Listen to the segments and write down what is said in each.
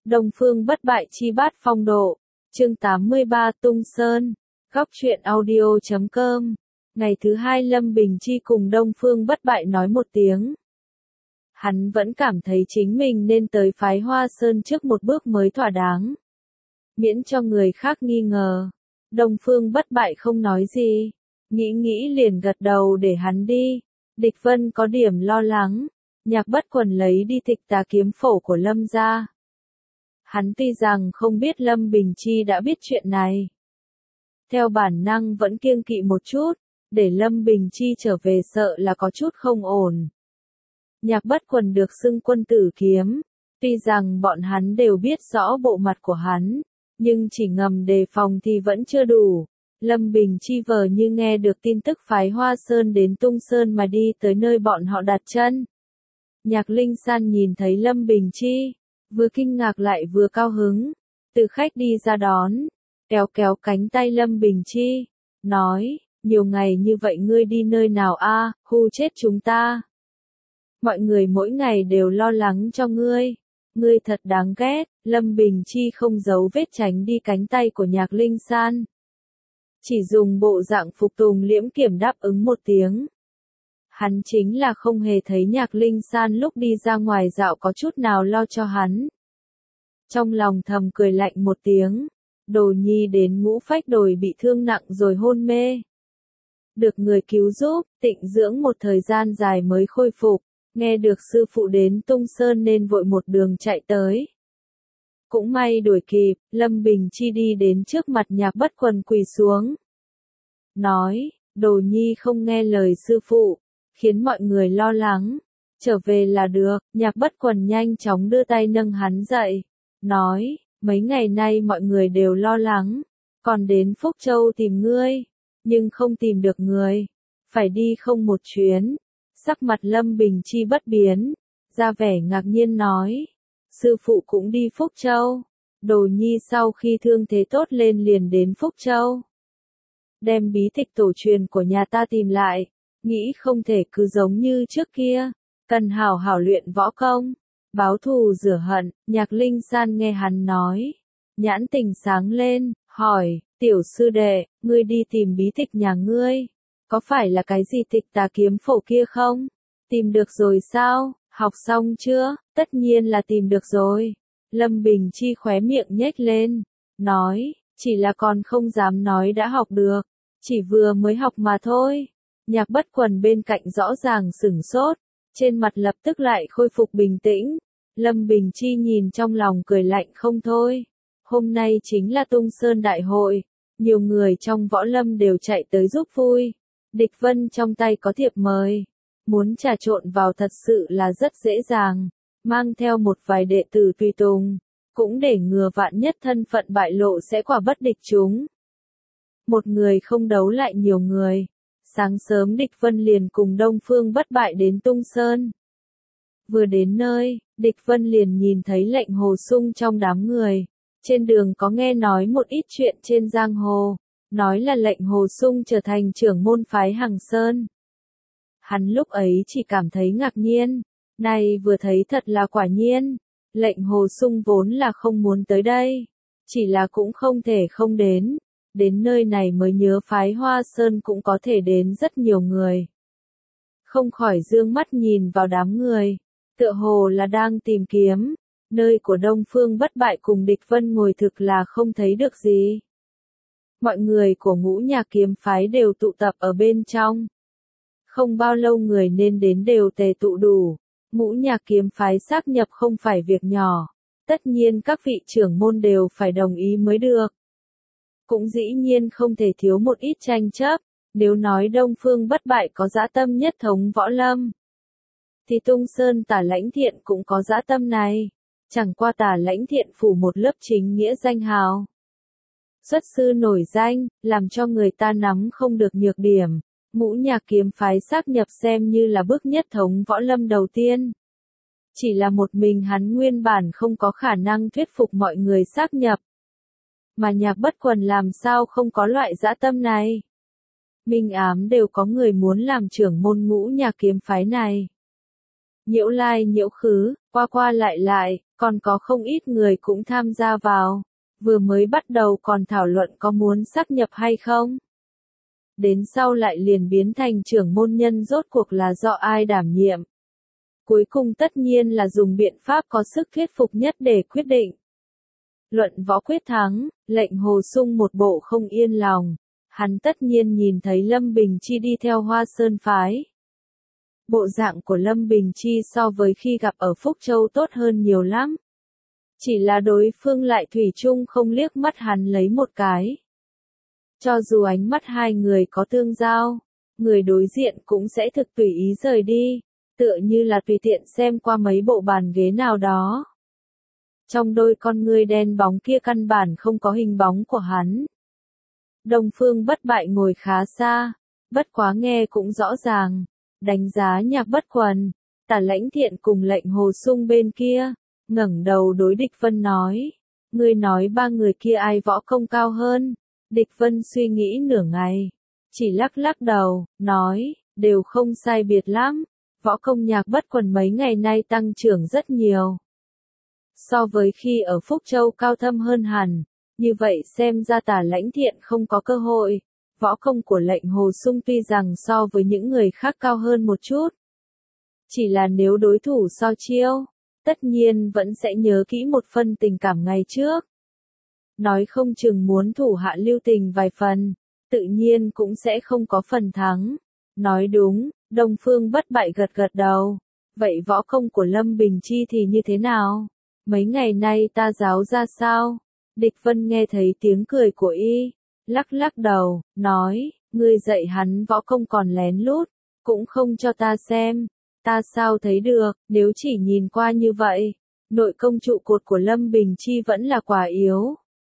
Đông Phương bất bại chi bát phong độ. Chương 83 Tung Sơn. Góc truyện audio.com. Ngày thứ hai Lâm Bình Chi cùng Đông Phương bất bại nói một tiếng. Hắn vẫn cảm thấy chính mình nên tới phái Hoa Sơn trước một bước mới thỏa đáng. Miễn cho người khác nghi ngờ. Đông Phương bất bại không nói gì. Nghĩ liền gật đầu để hắn đi. Địch Vân có điểm lo lắng. Nhạc Bất Quần lấy đi Tịch Tà kiếm phổ của Lâm gia. Hắn tuy rằng không biết Lâm Bình Chi đã biết chuyện này. Theo bản năng vẫn kiêng kỵ một chút, để Lâm Bình Chi trở về sợ là có chút không ổn. Nhạc Bất Quần được xưng quân tử kiếm, tuy rằng bọn hắn đều biết rõ bộ mặt của hắn, nhưng chỉ ngầm đề phòng thì vẫn chưa đủ. Lâm Bình Chi vờ như nghe được tin tức phái Hoa Sơn đến Tung Sơn mà đi tới nơi bọn họ đặt chân. Nhạc Linh San nhìn thấy Lâm Bình Chi, vừa kinh ngạc lại vừa cao hứng, từ khách đi ra đón, kéo cánh tay Lâm Bình Chi, nói, nhiều ngày như vậy ngươi đi nơi nào a, hù chết chúng ta. Mọi người mỗi ngày đều lo lắng cho ngươi thật đáng ghét. Lâm Bình Chi không giấu vết tránh đi cánh tay của Nhạc Linh San. Chỉ dùng bộ dạng phục tùng liễm kiểm đáp ứng một tiếng. Hắn chính là không hề thấy Nhạc Linh San lúc đi ra ngoài dạo có chút nào lo cho hắn. Trong lòng thầm cười lạnh một tiếng, Đồ Nhi đến Ngũ Phách Đồi bị thương nặng rồi hôn mê. Được người cứu giúp, tịnh dưỡng một thời gian dài mới khôi phục, nghe được sư phụ đến Tung Sơn nên vội một đường chạy tới. Cũng may đuổi kịp, Lâm Bình Chi đi đến trước mặt Nhạc Bất Quần quỳ xuống. Nói, Đồ Nhi không nghe lời sư phụ, khiến mọi người lo lắng, trở về là được. Nhạc Bất Quần nhanh chóng đưa tay nâng hắn dậy, nói, mấy ngày nay mọi người đều lo lắng, còn đến Phúc Châu tìm ngươi, nhưng không tìm được người, phải đi không một chuyến. Sắc mặt Lâm Bình Chi bất biến, ra vẻ ngạc nhiên nói, sư phụ cũng đi Phúc Châu. Đồ Nhi sau khi thương thế tốt lên liền đến Phúc Châu, đem bí tịch tổ truyền của nhà ta tìm lại, nghĩ không thể cứ giống như trước kia, cần hảo hảo luyện võ công, báo thù rửa hận. Nhạc Linh San nghe hắn nói, nhãn tình sáng lên, hỏi, tiểu sư đệ, ngươi đi tìm bí tịch nhà ngươi, có phải là cái gì Tịch Tà kiếm phổ kia không? Tìm được rồi sao? Học xong chưa? Tất nhiên là tìm được rồi. Lâm Bình Chi khóe miệng nhếch lên, nói, chỉ là còn không dám nói đã học được, chỉ vừa mới học mà thôi. Nhạc Bất Quần bên cạnh rõ ràng sửng sốt, trên mặt lập tức lại khôi phục bình tĩnh. Lâm Bình Chi nhìn trong lòng cười lạnh không thôi. Hôm nay chính là Tung Sơn đại hội, nhiều người trong võ lâm đều chạy tới giúp vui. Địch Vân trong tay có thiệp mời, muốn trà trộn vào thật sự là rất dễ dàng, mang theo một vài đệ tử tùy tùng, cũng để ngừa vạn nhất thân phận bại lộ sẽ quả bất địch chúng. Một người không đấu lại nhiều người. Sáng sớm Địch Vân liền cùng Đông Phương bất bại đến Tung Sơn. Vừa đến nơi, Địch Vân liền nhìn thấy Lệnh Hồ Sung trong đám người. Trên đường có nghe nói một ít chuyện trên giang hồ, nói là Lệnh Hồ Sung trở thành trưởng môn phái Hằng Sơn. Hắn lúc ấy chỉ cảm thấy ngạc nhiên, này vừa thấy thật là quả nhiên. Lệnh Hồ Sung vốn là không muốn tới đây, chỉ là cũng không thể không đến. Đến nơi này mới nhớ phái Hoa Sơn cũng có thể đến rất nhiều người. Không khỏi dương mắt nhìn vào đám người, tựa hồ là đang tìm kiếm. Nơi của Đông Phương bất bại cùng Địch Vân ngồi thực là không thấy được gì. Mọi người của Ngũ Nhạc kiếm phái đều tụ tập ở bên trong. Không bao lâu người nên đến đều tề tụ đủ. Ngũ Nhạc kiếm phái xác nhập không phải việc nhỏ, tất nhiên các vị trưởng môn đều phải đồng ý mới được. Cũng dĩ nhiên không thể thiếu một ít tranh chấp, nếu nói Đông Phương bất bại có dã tâm nhất thống võ lâm, thì Tung Sơn Tả Lãnh Thiện cũng có dã tâm này, chẳng qua Tả Lãnh Thiện phủ một lớp chính nghĩa danh hào. Xuất sư nổi danh, làm cho người ta nắm không được nhược điểm, Ngũ Nhạc kiếm phái xác nhập xem như là bước nhất thống võ lâm đầu tiên. Chỉ là một mình hắn nguyên bản không có khả năng thuyết phục mọi người xác nhập. Mà Nhạc Bất Quần làm sao không có loại dã tâm này. Minh ám đều có người muốn làm trưởng môn Ngũ Nhạc kiếm phái này. Nhiễu lai nhiễu khứ, qua lại, còn có không ít người cũng tham gia vào, vừa mới bắt đầu còn thảo luận có muốn sáp nhập hay không. Đến sau lại liền biến thành trưởng môn nhân rốt cuộc là do ai đảm nhiệm. Cuối cùng tất nhiên là dùng biện pháp có sức thuyết phục nhất để quyết định. Luận võ quyết thắng, lệnh Hồ Sung một bộ không yên lòng. Hắn tất nhiên nhìn thấy Lâm Bình Chi đi theo Hoa Sơn phái. Bộ dạng của Lâm Bình Chi so với khi gặp ở Phúc Châu tốt hơn nhiều lắm. Chỉ là đối phương lại thủy chung không liếc mắt hắn lấy một cái. Cho dù ánh mắt hai người có tương giao, người đối diện cũng sẽ thực tùy ý rời đi, tựa như là tùy tiện xem qua mấy bộ bàn ghế nào đó. Trong đôi con ngươi đen bóng kia căn bản không có hình bóng của hắn. Đông Phương Bất Bại ngồi khá xa, bất quá nghe cũng rõ ràng, đánh giá Nhạc Bất Quần, Tả Lãnh Thiện cùng lệnh Hồ Sung bên kia, ngẩng đầu đối Địch Vân nói, ngươi nói ba người kia ai võ công cao hơn? Địch Vân suy nghĩ nửa ngày, chỉ lắc lắc đầu, nói, đều không sai biệt lắm, võ công Nhạc Bất Quần mấy ngày nay tăng trưởng rất nhiều. So với khi ở Phúc Châu cao thâm hơn hẳn, như vậy xem ra Tả Lãnh Thiện không có cơ hội, võ công của lệnh Hồ Sung tuy rằng so với những người khác cao hơn một chút. Chỉ là nếu đối thủ so chiêu, tất nhiên vẫn sẽ nhớ kỹ một phần tình cảm ngày trước. Nói không chừng muốn thủ hạ lưu tình vài phần, tự nhiên cũng sẽ không có phần thắng. Nói đúng, Đông Phương Bất Bại gật gật đầu. Vậy võ công của Lâm Bình Chi thì như thế nào? Mấy ngày nay ta giáo ra sao? Địch Vân nghe thấy tiếng cười của y, lắc lắc đầu, nói, ngươi dạy hắn võ công còn lén lút, cũng không cho ta xem. Ta sao thấy được, nếu chỉ nhìn qua như vậy, nội công trụ cột của Lâm Bình Chi vẫn là quả yếu.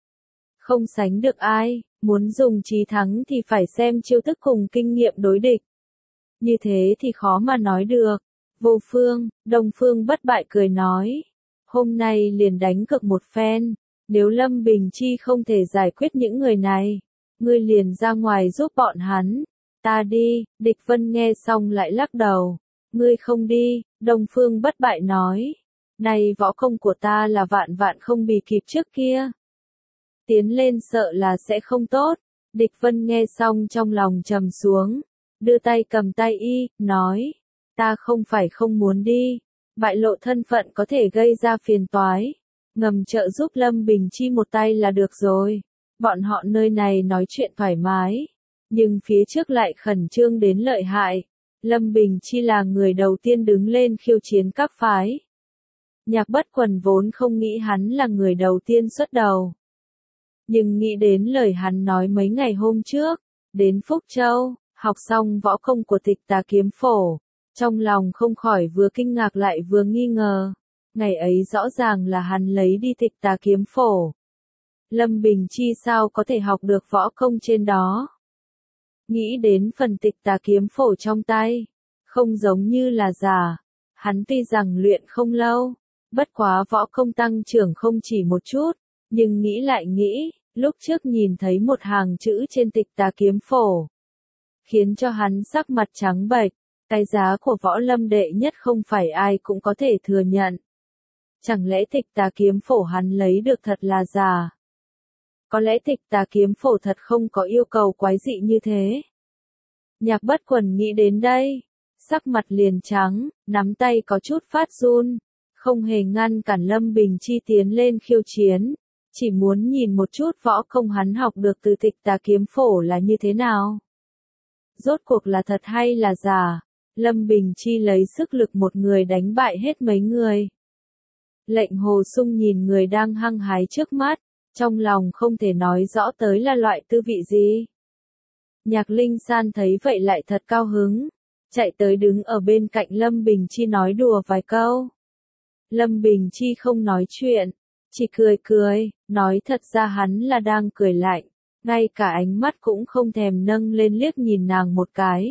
Không sánh được ai, muốn dùng trí thắng thì phải xem chiêu thức cùng kinh nghiệm đối địch. Như thế thì khó mà nói được. Vô Phương, Đông Phương Bất Bại cười nói, hôm nay liền đánh cược một phen, nếu Lâm Bình Chi không thể giải quyết những người này, ngươi liền ra ngoài giúp bọn hắn. Ta đi, Địch Vân nghe xong lại lắc đầu. Ngươi không đi, Đông Phương Bất Bại nói. Này võ công của ta là vạn vạn không bì kịp trước kia. Tiến lên sợ là sẽ không tốt. Địch Vân nghe xong trong lòng trầm xuống. Đưa tay cầm tay y, nói. Ta không phải không muốn đi. Bại lộ thân phận có thể gây ra phiền toái. Ngầm trợ giúp Lâm Bình Chi một tay là được rồi. Bọn họ nơi này nói chuyện thoải mái. Nhưng phía trước lại khẩn trương đến lợi hại. Lâm Bình Chi là người đầu tiên đứng lên khiêu chiến các phái. Nhạc Bất Quần vốn không nghĩ hắn là người đầu tiên xuất đầu. Nhưng nghĩ đến lời hắn nói mấy ngày hôm trước, đến Phúc Châu, học xong võ công của Tịch Tà Kiếm Phổ, trong lòng không khỏi vừa kinh ngạc lại vừa nghi ngờ. Ngày ấy rõ ràng là hắn lấy đi Tịch Tà Kiếm Phổ. Lâm Bình Chi sao có thể học được võ công trên đó? Nghĩ đến phần Tịch Tà Kiếm Phổ trong tay, không giống như là giả. Hắn tuy rằng luyện không lâu, bất quá võ công tăng trưởng không chỉ một chút, nhưng nghĩ lại nghĩ, lúc trước nhìn thấy một hàng chữ trên Tịch Tà Kiếm Phổ, khiến cho hắn sắc mặt trắng bệch. Cái giá của võ lâm đệ nhất không phải ai cũng có thể thừa nhận. Chẳng lẽ Tịch Tà Kiếm Phổ hắn lấy được thật là giả? Có lẽ Tịch Tà Kiếm Phổ thật không có yêu cầu quái dị như thế. Nhạc Bất Quần nghĩ đến đây, sắc mặt liền trắng, nắm tay có chút phát run, không hề ngăn cản Lâm Bình Chi tiến lên khiêu chiến, chỉ muốn nhìn một chút võ công hắn học được từ Tịch Tà Kiếm Phổ là như thế nào. Rốt cuộc là thật hay là giả? Lâm Bình Chi lấy sức lực một người đánh bại hết mấy người. Lệnh Hồ Sung nhìn người đang hăng hái trước mắt, trong lòng không thể nói rõ tới là loại tư vị gì. Nhạc Linh San thấy vậy lại thật cao hứng, chạy tới đứng ở bên cạnh Lâm Bình Chi nói đùa vài câu. Lâm Bình Chi không nói chuyện, chỉ cười cười, nói thật ra hắn là đang cười lạnh, ngay cả ánh mắt cũng không thèm nâng lên liếc nhìn nàng một cái.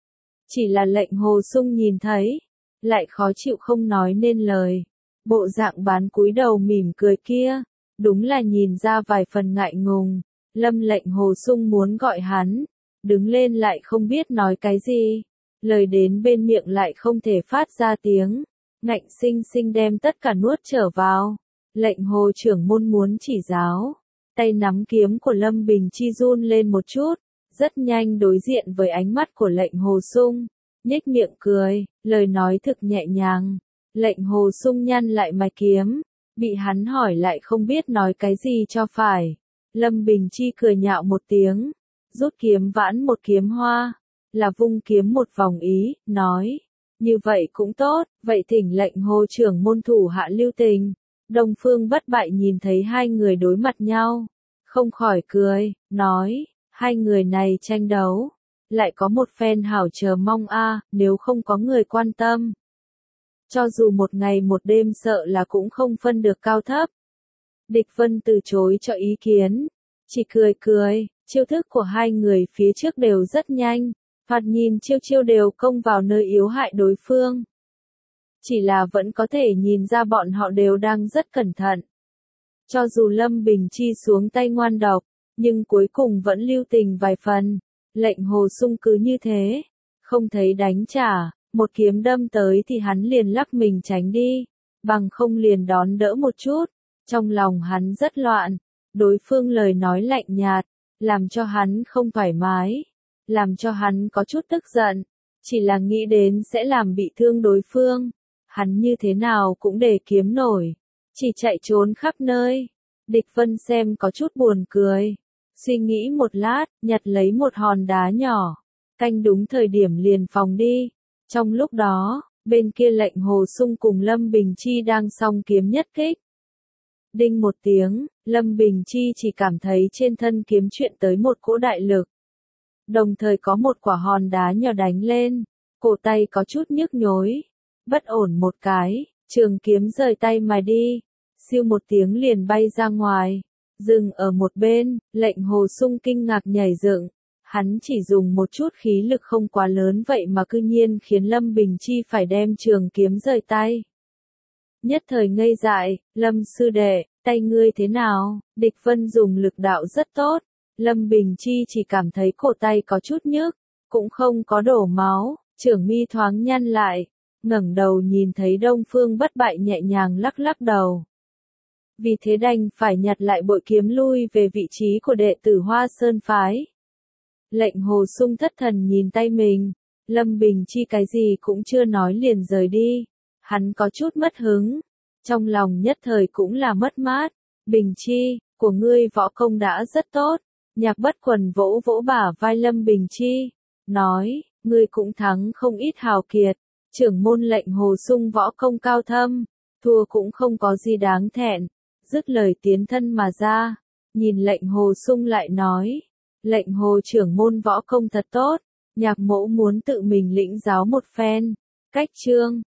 Chỉ là lệnh Hồ Sung nhìn thấy, lại khó chịu không nói nên lời. Bộ dạng bán cúi đầu mỉm cười kia, đúng là nhìn ra vài phần ngại ngùng. Lâm lệnh Hồ Sung muốn gọi hắn, đứng lên lại không biết nói cái gì. Lời đến bên miệng lại không thể phát ra tiếng. ngạnh sinh sinh đem tất cả nuốt trở vào. Lệnh Hồ trưởng môn muốn chỉ giáo, tay nắm kiếm của Lâm Bình Chi run lên một chút, rất nhanh đối diện với ánh mắt của lệnh Hồ Sung, nhếch miệng cười, lời nói thực nhẹ nhàng. Lệnh Hồ Sung nhăn lại mày kiếm, bị hắn hỏi lại không biết nói cái gì cho phải. Lâm Bình Chi cười nhạo một tiếng, rút kiếm vãn một kiếm hoa, là vung kiếm một vòng ý, nói, như vậy cũng tốt, vậy thỉnh lệnh Hồ trưởng môn thủ hạ lưu tình. Đông Phương Bất Bại nhìn thấy hai người đối mặt nhau, không khỏi cười, nói, hai người này tranh đấu, lại có một phen hảo chờ mong nếu không có người quan tâm. Cho dù một ngày một đêm sợ là cũng không phân được cao thấp. Địch Vân từ chối cho ý kiến, chỉ cười cười, chiêu thức của hai người phía trước đều rất nhanh, thoạt nhìn chiêu chiêu đều công vào nơi yếu hại đối phương. Chỉ là vẫn có thể nhìn ra bọn họ đều đang rất cẩn thận. Cho dù Lâm Bình Chi xuống tay ngoan độc, nhưng cuối cùng vẫn lưu tình vài phần. Lệnh Hồ Sung cứ như thế, không thấy đánh trả, một kiếm đâm tới thì hắn liền lắc mình tránh đi, bằng không liền đón đỡ một chút. Trong lòng hắn rất loạn, đối phương lời nói lạnh nhạt, làm cho hắn không thoải mái, làm cho hắn có chút tức giận, chỉ là nghĩ đến sẽ làm bị thương đối phương. Hắn như thế nào cũng để kiếm nổi, chỉ chạy trốn khắp nơi. Địch Vân xem có chút buồn cười, suy nghĩ một lát, nhặt lấy một hòn đá nhỏ, canh đúng thời điểm liền phòng đi. Trong lúc đó, bên kia lệnh Hồ Sung cùng Lâm Bình Chi đang song kiếm nhất kích. Đinh một tiếng, Lâm Bình Chi chỉ cảm thấy trên thân kiếm chuyện tới một cỗ đại lực. Đồng thời có một quả hòn đá nhỏ đánh lên, cổ tay có chút nhức nhối. Bất ổn một cái, trường kiếm rời tay mà đi, siêu một tiếng liền bay ra ngoài, dừng ở một bên. Lệnh Hồ Sung kinh ngạc nhảy dựng, hắn chỉ dùng một chút khí lực không quá lớn vậy mà cư nhiên khiến Lâm Bình Chi phải đem trường kiếm rời tay. Nhất thời ngây dại, Lâm sư đệ, tay ngươi thế nào? Địch Vân dùng lực đạo rất tốt, Lâm Bình Chi chỉ cảm thấy cổ tay có chút nhức, cũng không có đổ máu, trưởng mi thoáng nhăn lại. Ngẩng đầu nhìn thấy Đông Phương Bất Bại nhẹ nhàng lắc lắc đầu. Vì thế đành phải nhặt lại bội kiếm lui về vị trí của đệ tử Hoa Sơn Phái. Lệnh Hồ Sung thất thần nhìn tay mình, Lâm Bình Chi cái gì cũng chưa nói liền rời đi. Hắn có chút mất hứng, trong lòng nhất thời cũng là mất mát. Bình Chi, của ngươi võ công đã rất tốt. Nhạc Bất Quần vỗ vỗ bả vai Lâm Bình Chi, nói, ngươi cũng thắng không ít hào kiệt. Trưởng môn lệnh Hồ Sung võ công cao thâm, thua cũng không có gì đáng thẹn. Dứt lời tiến thân mà ra, nhìn lệnh Hồ Sung lại nói, lệnh Hồ trưởng môn võ công thật tốt, nhạc mỗ muốn tự mình lĩnh giáo một phen. Cách chương